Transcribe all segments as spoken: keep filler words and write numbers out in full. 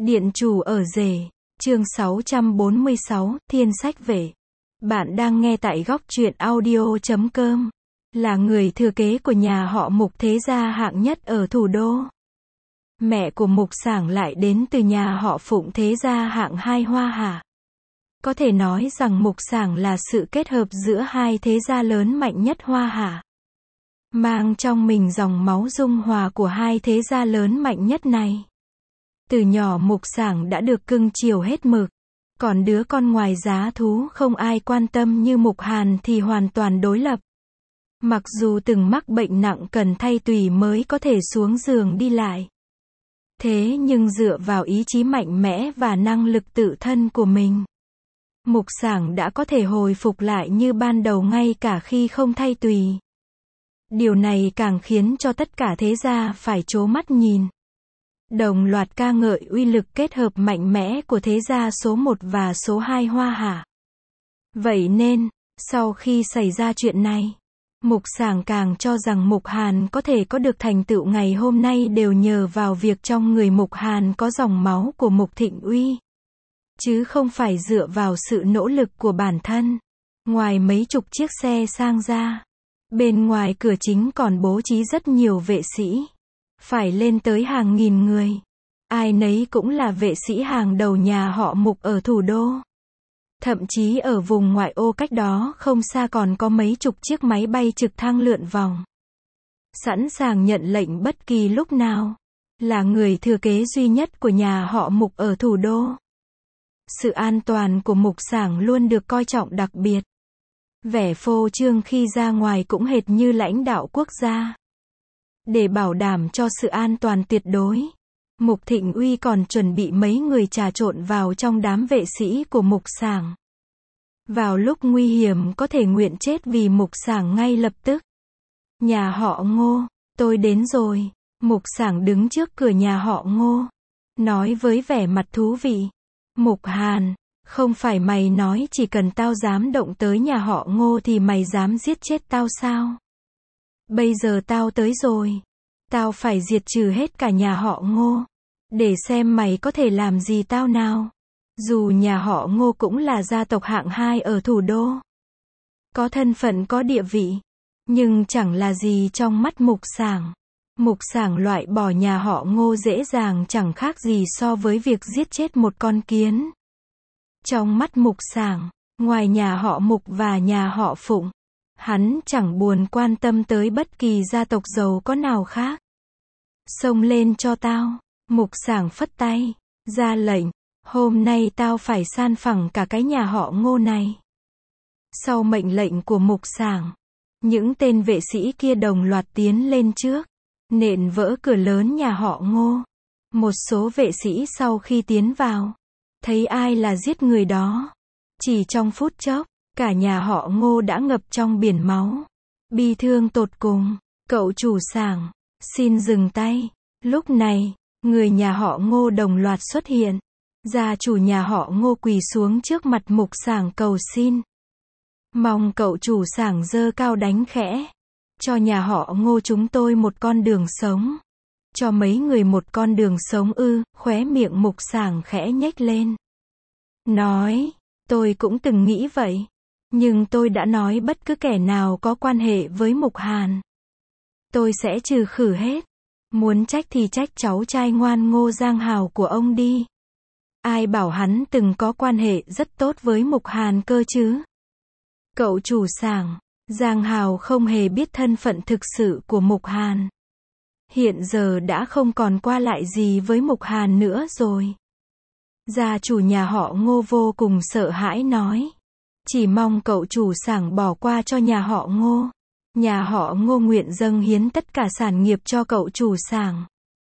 Điện chủ ở rể, chương sáu trăm bốn mươi sáu, Thiên Sách Vệ. Bạn đang nghe tại góc truyện audio chấm com, là người thừa kế của nhà họ Mục thế gia hạng nhất ở thủ đô. Mẹ của Mục Sảng lại đến từ nhà họ Phụng thế gia hạng hai Hoa Hà. Có thể nói rằng Mục Sảng là sự kết hợp giữa hai thế gia lớn mạnh nhất Hoa Hà. Mang trong mình dòng máu dung hòa của hai thế gia lớn mạnh nhất này. Từ nhỏ Mục Sảng đã được cưng chiều hết mực. Còn đứa con ngoài giá thú không ai quan tâm như Mục Hàn thì hoàn toàn đối lập. Mặc dù từng mắc bệnh nặng cần thay tùy mới có thể xuống giường đi lại. Thế nhưng dựa vào ý chí mạnh mẽ và năng lực tự thân của mình, Mục Sảng đã có thể hồi phục lại như ban đầu ngay cả khi không thay tùy. Điều này càng khiến cho tất cả thế gia phải trố mắt nhìn. Đồng loạt ca ngợi uy lực kết hợp mạnh mẽ của thế gia số một và số hai Hoa Hà. Vậy nên, sau khi xảy ra chuyện này, Mục Sảng càng cho rằng Mục Hàn có thể có được thành tựu ngày hôm nay đều nhờ vào việc trong người Mục Hàn có dòng máu của Mục Thịnh Uy. Chứ không phải dựa vào sự nỗ lực của bản thân. Ngoài mấy chục chiếc xe sang ra, bên ngoài cửa chính còn bố trí rất nhiều vệ sĩ. Phải lên tới hàng nghìn người. Ai nấy cũng là vệ sĩ hàng đầu nhà họ Mục ở thủ đô. Thậm chí ở vùng ngoại ô cách đó không xa còn có mấy chục chiếc máy bay trực thăng lượn vòng. Sẵn sàng nhận lệnh bất kỳ lúc nào. Là người thừa kế duy nhất của nhà họ Mục ở thủ đô. Sự an toàn của Mục Sảng luôn được coi trọng đặc biệt. Vẻ phô trương khi ra ngoài cũng hệt như lãnh đạo quốc gia. Để bảo đảm cho sự an toàn tuyệt đối, Mục Thịnh Uy còn chuẩn bị mấy người trà trộn vào trong đám vệ sĩ của Mục Sảng. Vào lúc nguy hiểm có thể nguyện chết vì Mục Sảng ngay lập tức. Nhà họ Ngô, tôi đến rồi. Mục Sảng đứng trước cửa nhà họ Ngô, nói với vẻ mặt thú vị. Mục Hàn, không phải mày nói chỉ cần tao dám động tới nhà họ Ngô thì mày dám giết chết tao sao? Bây giờ tao tới rồi. Tao phải diệt trừ hết cả nhà họ Ngô. Để xem mày có thể làm gì tao nào. Dù nhà họ Ngô cũng là gia tộc hạng hai ở thủ đô. Có thân phận có địa vị. Nhưng chẳng là gì trong mắt Mục Sảng. Mục Sảng loại bỏ nhà họ Ngô dễ dàng chẳng khác gì so với việc giết chết một con kiến. Trong mắt Mục Sảng, ngoài nhà họ Mục và nhà họ Phụng, hắn chẳng buồn quan tâm tới bất kỳ gia tộc giàu có nào khác. Xông lên cho tao. Mục Sảng phất tay, ra lệnh. Hôm nay tao phải san phẳng cả cái nhà họ Ngô này. Sau mệnh lệnh của Mục Sảng, những tên vệ sĩ kia đồng loạt tiến lên trước, nện vỡ cửa lớn nhà họ Ngô. Một số vệ sĩ sau khi tiến vào, thấy ai là giết người đó. Chỉ trong phút chốc, cả nhà họ Ngô đã ngập trong biển máu. Bi thương tột cùng. Cậu chủ Sảng, xin dừng tay. Lúc này, người nhà họ Ngô đồng loạt xuất hiện. Gia chủ nhà họ Ngô quỳ xuống trước mặt Mục Sảng cầu xin. Mong cậu chủ Sảng giơ cao đánh khẽ. Cho nhà họ Ngô chúng tôi một con đường sống. Cho mấy người một con đường sống ư? Khóe miệng Mục Sảng khẽ nhếch lên. Nói, tôi cũng từng nghĩ vậy. Nhưng tôi đã nói bất cứ kẻ nào có quan hệ với Mục Hàn, tôi sẽ trừ khử hết. Muốn trách thì trách cháu trai ngoan Ngô Giang Hào của ông đi. Ai bảo hắn từng có quan hệ rất tốt với Mục Hàn cơ chứ? Cậu chủ Sảng, Giang Hào không hề biết thân phận thực sự của Mục Hàn. Hiện giờ đã không còn qua lại gì với Mục Hàn nữa rồi. Gia chủ nhà họ Ngô vô cùng sợ hãi nói. Chỉ mong cậu chủ Sảng bỏ qua cho nhà họ Ngô. Nhà họ Ngô nguyện dâng hiến tất cả sản nghiệp cho cậu chủ Sảng.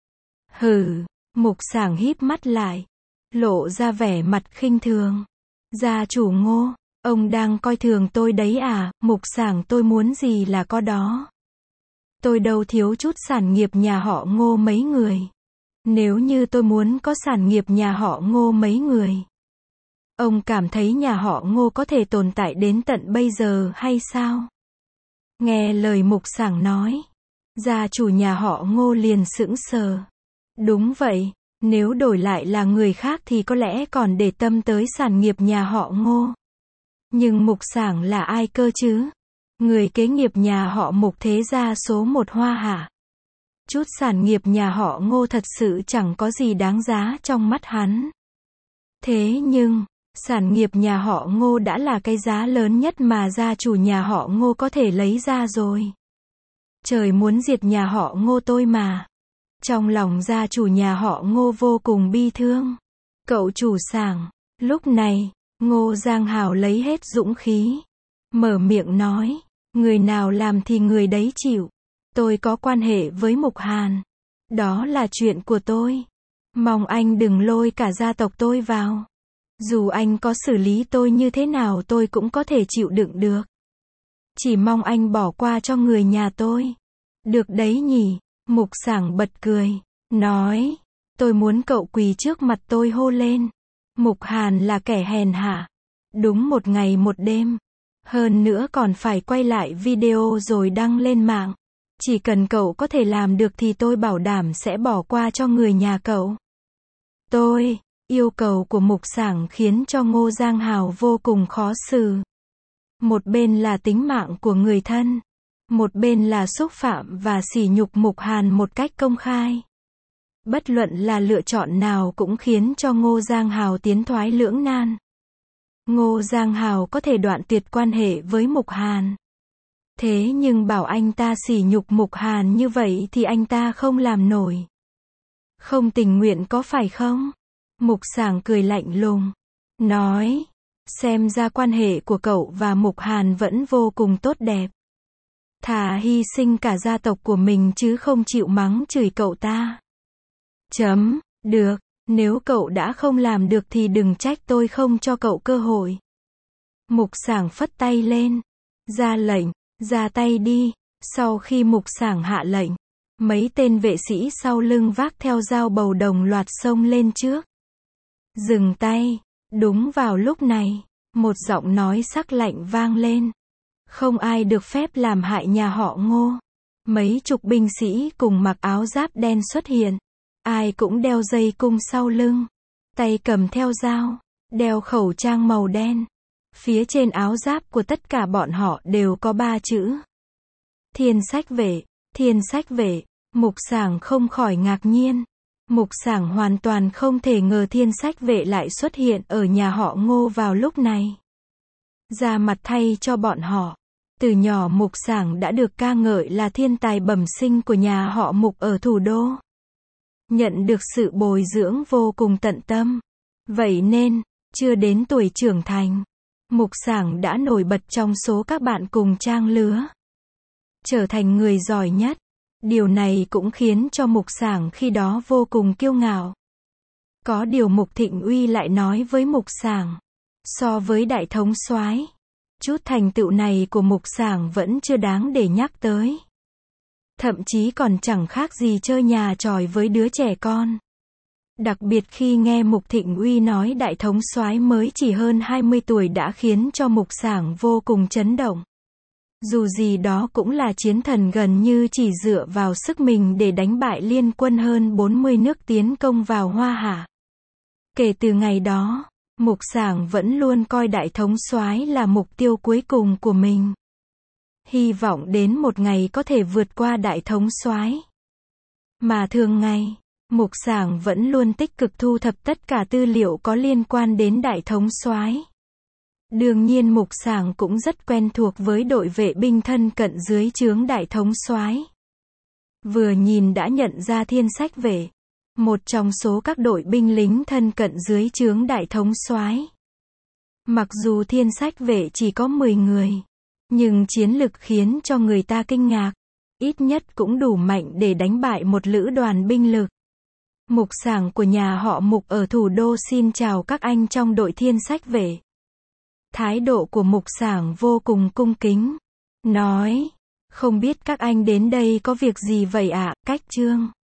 Hừ, Mục Sảng híp mắt lại, lộ ra vẻ mặt khinh thường. Gia chủ Ngô, ông đang coi thường tôi đấy à? Mục Sảng tôi muốn gì là có đó. Tôi đâu thiếu chút sản nghiệp nhà họ Ngô mấy người. Nếu như tôi muốn có sản nghiệp nhà họ Ngô mấy người, ông cảm thấy nhà họ Ngô có thể tồn tại đến tận bây giờ hay sao? Nghe lời Mục Sảng nói, gia chủ nhà họ Ngô liền sững sờ. Đúng vậy, Nếu đổi lại là người khác thì có lẽ còn để tâm tới sản nghiệp nhà họ Ngô. Nhưng Mục Sảng là ai cơ chứ? Người kế nghiệp nhà họ Mục thế gia số một Hoa Hạ. Chút sản nghiệp nhà họ Ngô thật sự chẳng có gì đáng giá trong mắt hắn. Thế nhưng, sản nghiệp nhà họ Ngô đã là cái giá lớn nhất mà gia chủ nhà họ Ngô có thể lấy ra rồi. Trời muốn diệt nhà họ Ngô tôi mà. Trong lòng gia chủ nhà họ Ngô vô cùng bi thương. Cậu chủ Sảng. Lúc này, Ngô Giang Hào lấy hết dũng khí. Mở miệng nói, người nào làm thì người đấy chịu. Tôi có quan hệ với Mục Hàn. Đó là chuyện của tôi. Mong anh đừng lôi cả gia tộc tôi vào. Dù anh có xử lý tôi như thế nào tôi cũng có thể chịu đựng được. Chỉ mong anh bỏ qua cho người nhà tôi. Được đấy nhỉ? Mục Sảng bật cười. Nói, tôi muốn cậu quỳ trước mặt tôi hô lên. Mục Hàn là kẻ hèn hạ. Đúng một ngày một đêm. Hơn nữa còn phải quay lại video rồi đăng lên mạng. Chỉ cần cậu có thể làm được thì tôi bảo đảm sẽ bỏ qua cho người nhà cậu. Tôi, yêu cầu của Mục Sảng khiến cho Ngô Giang Hào vô cùng khó xử. Một bên là tính mạng của người thân. Một bên là xúc phạm và sỉ nhục Mục Hàn một cách công khai. Bất luận là lựa chọn nào cũng khiến cho Ngô Giang Hào tiến thoái lưỡng nan. Ngô Giang Hào có thể đoạn tuyệt quan hệ với Mục Hàn. Thế nhưng bảo anh ta sỉ nhục Mục Hàn như vậy thì anh ta không làm nổi. Không tình nguyện có phải không? Mục Sảng cười lạnh lùng. Nói, xem ra quan hệ của cậu và Mục Hàn vẫn vô cùng tốt đẹp. Thà hy sinh cả gia tộc của mình chứ không chịu mắng chửi cậu ta. Chấm, được, nếu cậu đã không làm được thì đừng trách tôi không cho cậu cơ hội. Mục Sảng phất tay lên. Ra lệnh, ra tay đi. Sau khi Mục Sảng hạ lệnh, mấy tên vệ sĩ sau lưng vác theo dao bầu đồng loạt xông lên trước. Dừng tay. Đúng vào lúc này, một giọng nói sắc lạnh vang lên. Không ai được phép làm hại nhà họ Ngô. Mấy chục binh sĩ cùng mặc áo giáp đen xuất hiện. Ai cũng đeo dây cung sau lưng. Tay cầm theo dao. Đeo khẩu trang màu đen. Phía trên áo giáp của tất cả bọn họ đều có ba chữ. Thiên Sách Vệ. Thiên Sách Vệ. Mục Sảng không khỏi ngạc nhiên. Mục Sảng hoàn toàn không thể ngờ Thiên Sách Vệ lại xuất hiện ở nhà họ Ngô vào lúc này. Ra mặt thay cho bọn họ. Từ nhỏ Mục Sảng đã được ca ngợi là thiên tài bẩm sinh của nhà họ Mục ở thủ đô. Nhận được sự bồi dưỡng vô cùng tận tâm. Vậy nên, chưa đến tuổi trưởng thành, Mục Sảng đã nổi bật trong số các bạn cùng trang lứa. Trở thành người giỏi nhất. Điều này cũng khiến cho Mục Sảng khi đó vô cùng kiêu ngạo. Có điều Mục Thịnh Uy lại nói với Mục Sảng. So với đại thống soái, chút thành tựu này của Mục Sảng vẫn chưa đáng để nhắc tới. Thậm chí còn chẳng khác gì chơi nhà tròi với đứa trẻ con. Đặc biệt khi nghe Mục Thịnh Uy nói đại thống soái mới chỉ hơn hai mươi tuổi đã khiến cho Mục Sảng vô cùng chấn động. Dù gì đó cũng là chiến thần gần như chỉ dựa vào sức mình để đánh bại liên quân hơn bốn mươi nước tiến công vào Hoa Hạ. Kể từ ngày đó, Mục Sảng vẫn luôn coi đại thống soái là mục tiêu cuối cùng của mình. Hy vọng đến một ngày có thể vượt qua đại thống soái. Mà thường ngày, Mục Sảng vẫn luôn tích cực thu thập tất cả tư liệu có liên quan đến đại thống soái. Đương nhiên Mục Sảng cũng rất quen thuộc với đội vệ binh thân cận dưới trướng đại thống soái. Vừa nhìn đã nhận ra Thiên Sách Vệ, một trong số các đội binh lính thân cận dưới trướng đại thống soái. Mặc dù Thiên Sách Vệ chỉ có mười người, nhưng chiến lực khiến cho người ta kinh ngạc, ít nhất cũng đủ mạnh để đánh bại một lữ đoàn binh lực. Mục Sảng của nhà họ Mục ở thủ đô xin chào các anh trong đội Thiên Sách Vệ. Thái độ của Mục Sảng vô cùng cung kính. Nói, không biết các anh đến đây có việc gì vậy ạ, Cách Trương?